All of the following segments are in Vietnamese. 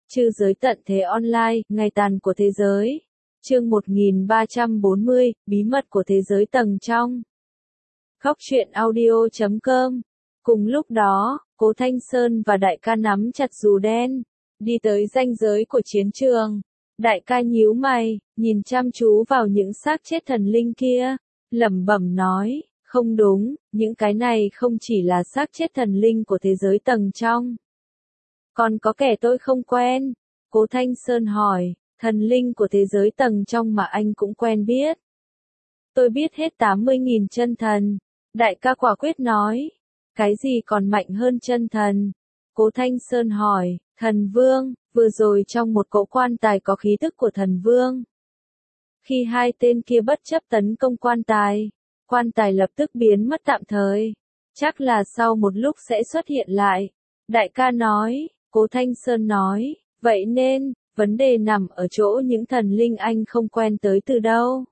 Trư giới tận thế online, ngày tàn của thế giới. Chương 1340, bí mật của thế giới tầng trong. Khóc chuyện audio.com. Cùng lúc đó, Cố Thanh Sơn và đại ca nắm chặt dù đen, đi tới ranh giới của chiến trường. Đại ca nhíu mày, nhìn chăm chú vào những xác chết thần linh kia, lẩm bẩm nói, không đúng, những cái này không chỉ là xác chết thần linh của thế giới tầng trong. Còn có kẻ tôi không quen. Cố Thanh Sơn hỏi, thần linh của thế giới tầng trong mà anh cũng quen biết. Tôi biết hết 80.000 chân thần. Đại ca quả quyết nói, cái gì còn mạnh hơn chân thần? Cố Thanh Sơn hỏi, thần vương, vừa rồi trong một cỗ quan tài có khí tức của thần vương. Khi hai tên kia bất chấp tấn công quan tài lập tức biến mất tạm thời. Chắc là sau một lúc sẽ xuất hiện lại. Đại ca nói, Cố Thanh Sơn nói, vậy nên, vấn đề nằm ở chỗ những thần linh anh không quen tới từ đâu.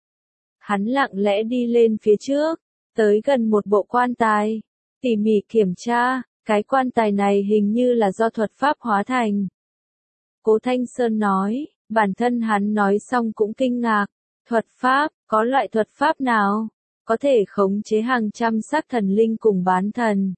Hắn lặng lẽ đi lên phía trước, tới gần một bộ quan tài, tỉ mỉ kiểm tra, cái quan tài này hình như là do thuật pháp hóa thành. Cố Thanh Sơn nói, bản thân hắn nói xong cũng kinh ngạc, thuật pháp, có loại thuật pháp nào, có thể khống chế hàng trăm xác thần linh cùng bán thần.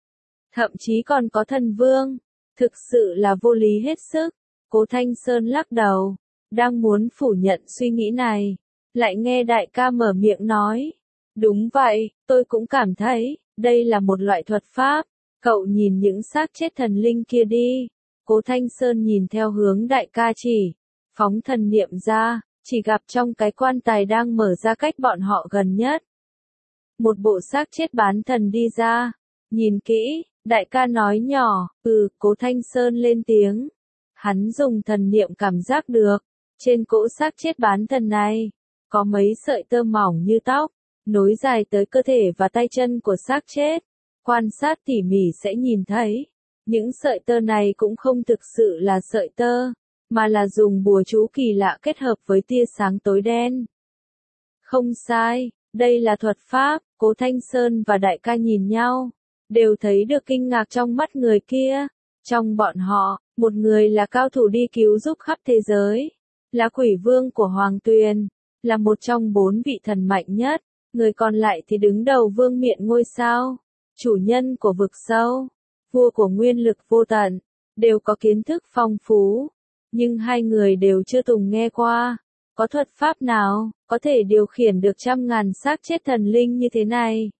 Thậm chí còn có thần vương, thực sự là vô lý hết sức. Cố Thanh Sơn lắc đầu, đang muốn phủ nhận suy nghĩ này, lại nghe đại ca mở miệng nói, đúng vậy, tôi cũng cảm thấy, đây là một loại thuật pháp, cậu nhìn những xác chết thần linh kia đi. Cố Thanh Sơn nhìn theo hướng đại ca chỉ, phóng thần niệm ra, chỉ gặp trong cái quan tài đang mở ra cách bọn họ gần nhất. Một bộ xác chết bán thần đi ra, nhìn kỹ, đại ca nói nhỏ, Cố Thanh Sơn lên tiếng. Hắn dùng thần niệm cảm giác được, trên cỗ xác chết bán thần này, có mấy sợi tơ mỏng như tóc, nối dài tới cơ thể và tay chân của xác chết. Quan sát tỉ mỉ sẽ nhìn thấy, những sợi tơ này cũng không thực sự là sợi tơ, mà là dùng bùa chú kỳ lạ kết hợp với tia sáng tối đen. Không sai, đây là thuật pháp. Cố Thanh Sơn và đại ca nhìn nhau, đều thấy được kinh ngạc trong mắt người kia. Trong bọn họ, một người là cao thủ đi cứu giúp khắp thế giới, là quỷ vương của Hoàng Tuyền, là một trong 4 vị thần mạnh nhất, người còn lại thì đứng đầu vương miện ngôi sao, chủ nhân của vực sâu, vua của nguyên lực vô tận, đều có kiến thức phong phú, nhưng hai người đều chưa từng nghe qua, có thuật pháp nào, có thể điều khiển được trăm ngàn xác chết thần linh như thế này.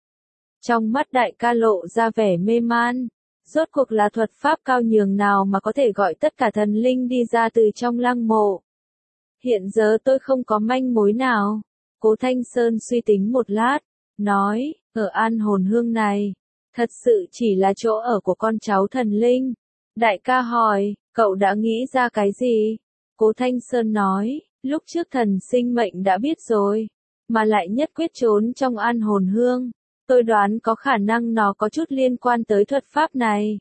Trong mắt đại ca lộ ra vẻ mê man. Rốt cuộc là thuật pháp cao nhường nào mà có thể gọi tất cả thần linh đi ra từ trong lăng mộ. Hiện giờ tôi không có manh mối nào. Cố Thanh Sơn suy tính một lát, nói, ở An Hồn Hương này, thật sự chỉ là chỗ ở của con cháu thần linh. Đại ca hỏi, cậu đã nghĩ ra cái gì? Cố Thanh Sơn nói, lúc trước thần sinh mệnh đã biết rồi, mà lại nhất quyết trốn trong An Hồn Hương. Tôi đoán có khả năng nó có chút liên quan tới thuật pháp này.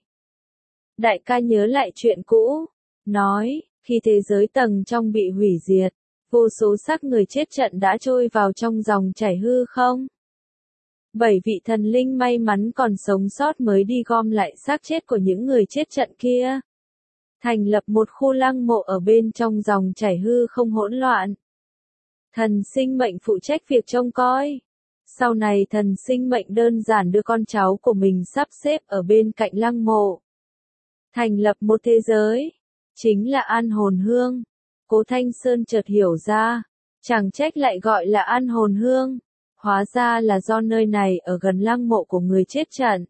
Đại ca nhớ lại chuyện cũ, nói, khi thế giới tầng trong bị hủy diệt, vô số xác người chết trận đã trôi vào trong dòng chảy hư không. 7 vị thần linh may mắn còn sống sót mới đi gom lại xác chết của những người chết trận kia. Thành lập một khu lăng mộ ở bên trong dòng chảy hư không hỗn loạn. Thần sinh mệnh phụ trách việc trông coi. Sau này thần sinh mệnh đơn giản đưa con cháu của mình sắp xếp ở bên cạnh lăng mộ. Thành lập một thế giới. Chính là An Hồn Hương. Cố Thanh Sơn chợt hiểu ra. Chẳng trách lại gọi là An Hồn Hương. Hóa ra là do nơi này ở gần lăng mộ của người chết trận.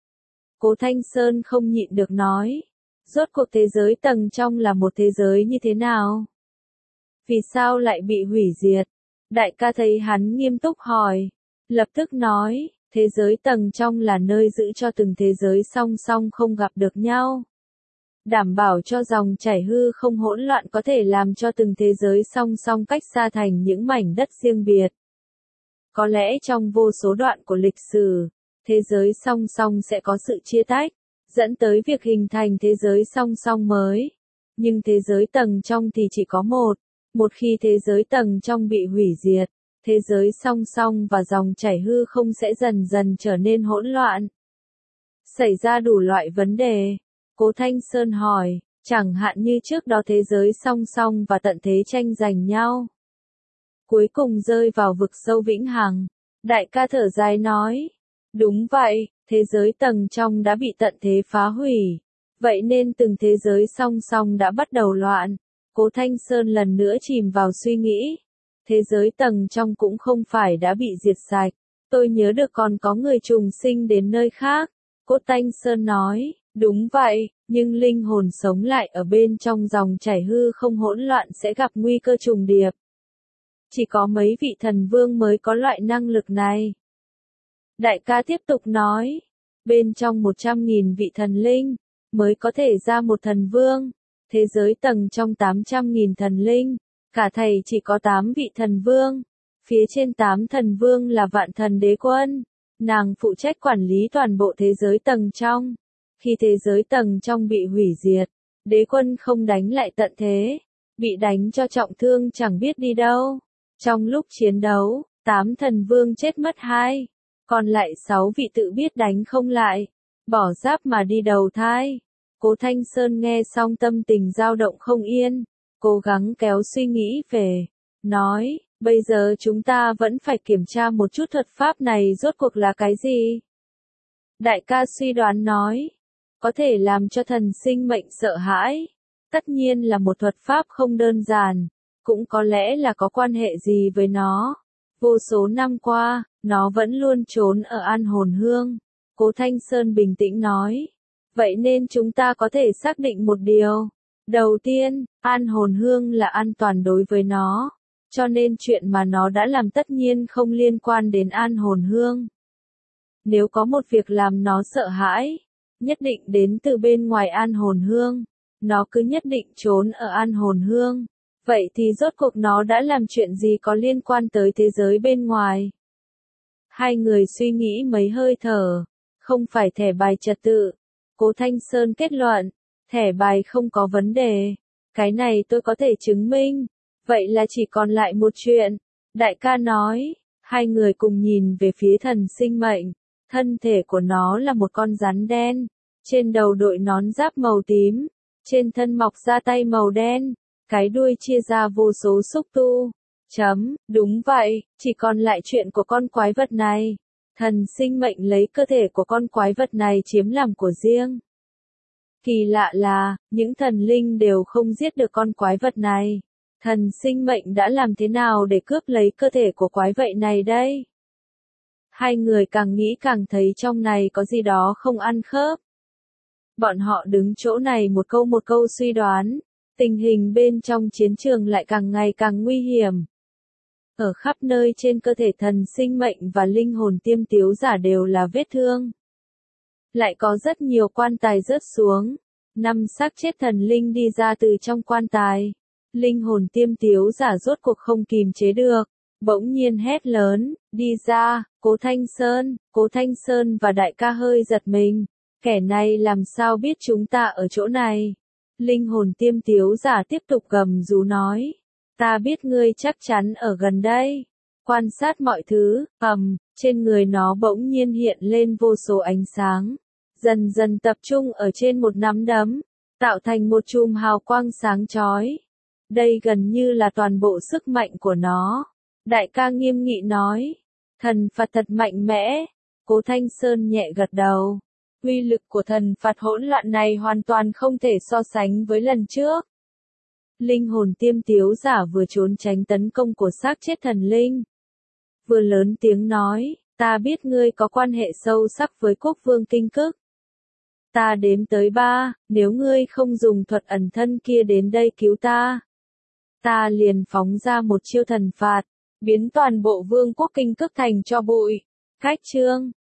Cố Thanh Sơn không nhịn được nói. Rốt cuộc thế giới tầng trong là một thế giới như thế nào? Vì sao lại bị hủy diệt? Đại ca thấy hắn nghiêm túc hỏi. Lập tức nói, thế giới tầng trong là nơi giữ cho từng thế giới song song không gặp được nhau. Đảm bảo cho dòng chảy hư không hỗn loạn có thể làm cho từng thế giới song song cách xa thành những mảnh đất riêng biệt. Có lẽ trong vô số đoạn của lịch sử, thế giới song song sẽ có sự chia tách, dẫn tới việc hình thành thế giới song song mới. Nhưng thế giới tầng trong thì chỉ có một khi thế giới tầng trong bị hủy diệt, thế giới song song và dòng chảy hư không sẽ dần dần trở nên hỗn loạn. Xảy ra đủ loại vấn đề. Cố Thanh Sơn hỏi, Chẳng hạn như trước đó thế giới song song và tận thế tranh giành nhau. Cuối cùng rơi vào vực sâu vĩnh hằng. Đại ca thở dài nói. Đúng vậy, thế giới tầng trong đã bị tận thế phá hủy. Vậy nên từng thế giới song song đã bắt đầu loạn. Cố Thanh Sơn lần nữa chìm vào suy nghĩ. Thế giới tầng trong cũng không phải đã bị diệt sạch. Tôi nhớ được còn có người trùng sinh đến nơi khác. Cố Thanh Sơn nói, đúng vậy, nhưng linh hồn sống lại ở bên trong dòng chảy hư không hỗn loạn sẽ gặp nguy cơ trùng điệp. Chỉ có mấy vị thần vương mới có loại năng lực này. Đại ca tiếp tục nói, bên trong 100.000 vị thần linh, mới có thể ra một thần vương. Thế giới tầng trong 800.000 thần linh, cả thầy chỉ có 8 vị thần vương. Phía trên 8 thần vương là vạn thần đế quân. Nàng phụ trách quản lý toàn bộ thế giới tầng trong. Khi thế giới tầng trong bị hủy diệt, đế quân không đánh lại tận thế. Bị đánh cho trọng thương chẳng biết đi đâu. Trong lúc chiến đấu, 8 thần vương chết mất 2. Còn lại 6 vị tự biết đánh không lại. Bỏ giáp mà đi đầu thai. Cố Thanh Sơn nghe xong tâm tình dao động không yên. Cố gắng kéo suy nghĩ về. Nói, bây giờ chúng ta vẫn phải kiểm tra một chút thuật pháp này rốt cuộc là cái gì? Đại ca suy đoán nói. Có thể làm cho thần sinh mệnh sợ hãi. Tất nhiên là một thuật pháp không đơn giản. Cũng có lẽ là có quan hệ gì với nó. Vô số năm qua, nó vẫn luôn trốn ở An Hồn Hương. Cố Thanh Sơn bình tĩnh nói. Vậy nên chúng ta có thể xác định một điều. Đầu tiên, An Hồn Hương là an toàn đối với nó. Cho nên chuyện mà nó đã làm tất nhiên không liên quan đến An Hồn Hương. Nếu có một việc làm nó sợ hãi, nhất định đến từ bên ngoài An Hồn Hương. Nó cứ nhất định trốn ở An Hồn Hương. Vậy thì rốt cuộc nó đã làm chuyện gì có liên quan tới thế giới bên ngoài? Hai người suy nghĩ mấy hơi thở. Không phải thẻ bài trật tự. Cố Thanh Sơn kết luận. Thẻ bài không có vấn đề. Cái này tôi có thể chứng minh. Vậy là chỉ còn lại một chuyện. Đại ca nói. Hai người cùng nhìn về phía thần sinh mệnh. Thân thể của nó là một con rắn đen. Trên đầu đội nón giáp màu tím. Trên thân mọc ra tay màu đen. Cái đuôi chia ra vô số xúc tu. Đúng vậy, chỉ còn lại chuyện của con quái vật này. Thần sinh mệnh lấy cơ thể của con quái vật này chiếm làm của riêng. Kỳ lạ là, những thần linh đều không giết được con quái vật này. Thần sinh mệnh đã làm thế nào để cướp lấy cơ thể của quái vật này đây? Hai người càng nghĩ càng thấy trong này có gì đó không ăn khớp. Bọn họ đứng chỗ này một câu suy đoán. Tình hình bên trong chiến trường lại càng ngày càng nguy hiểm. Ở khắp nơi trên cơ thể thần sinh mệnh và linh hồn tiêm tiếu giả đều là vết thương. Lại có rất nhiều quan tài rớt xuống. 5 xác chết thần linh đi ra từ trong quan tài. Linh hồn tiêm tiếu giả rốt cuộc không kìm chế được. Bỗng nhiên hét lớn, đi ra, Cố Thanh Sơn và đại ca hơi giật mình. Kẻ này làm sao biết chúng ta ở chỗ này? Linh hồn tiêm tiếu giả tiếp tục gầm rú nói. Ta biết ngươi chắc chắn ở gần đây. Quan sát mọi thứ, trên người nó bỗng nhiên hiện lên vô số ánh sáng. Dần dần tập trung ở trên một nắm đấm. Tạo thành một chùm hào quang sáng chói. Đây gần như là toàn bộ sức mạnh của nó. Đại ca nghiêm nghị nói. Thần Phật thật mạnh mẽ. Cố Thanh Sơn nhẹ gật đầu. Uy lực của thần Phật hỗn loạn này hoàn toàn không thể so sánh với lần trước. Linh hồn tiêm tiếu giả vừa trốn tránh tấn công của xác chết thần linh. Vừa lớn tiếng nói, ta biết ngươi có quan hệ sâu sắc với quốc vương Kinh Cức. Ta đếm tới 3, nếu ngươi không dùng thuật ẩn thân kia đến đây cứu ta. Ta liền phóng ra một chiêu thần phạt, biến toàn bộ vương quốc Kinh Cức thành tro bụi. Cách chương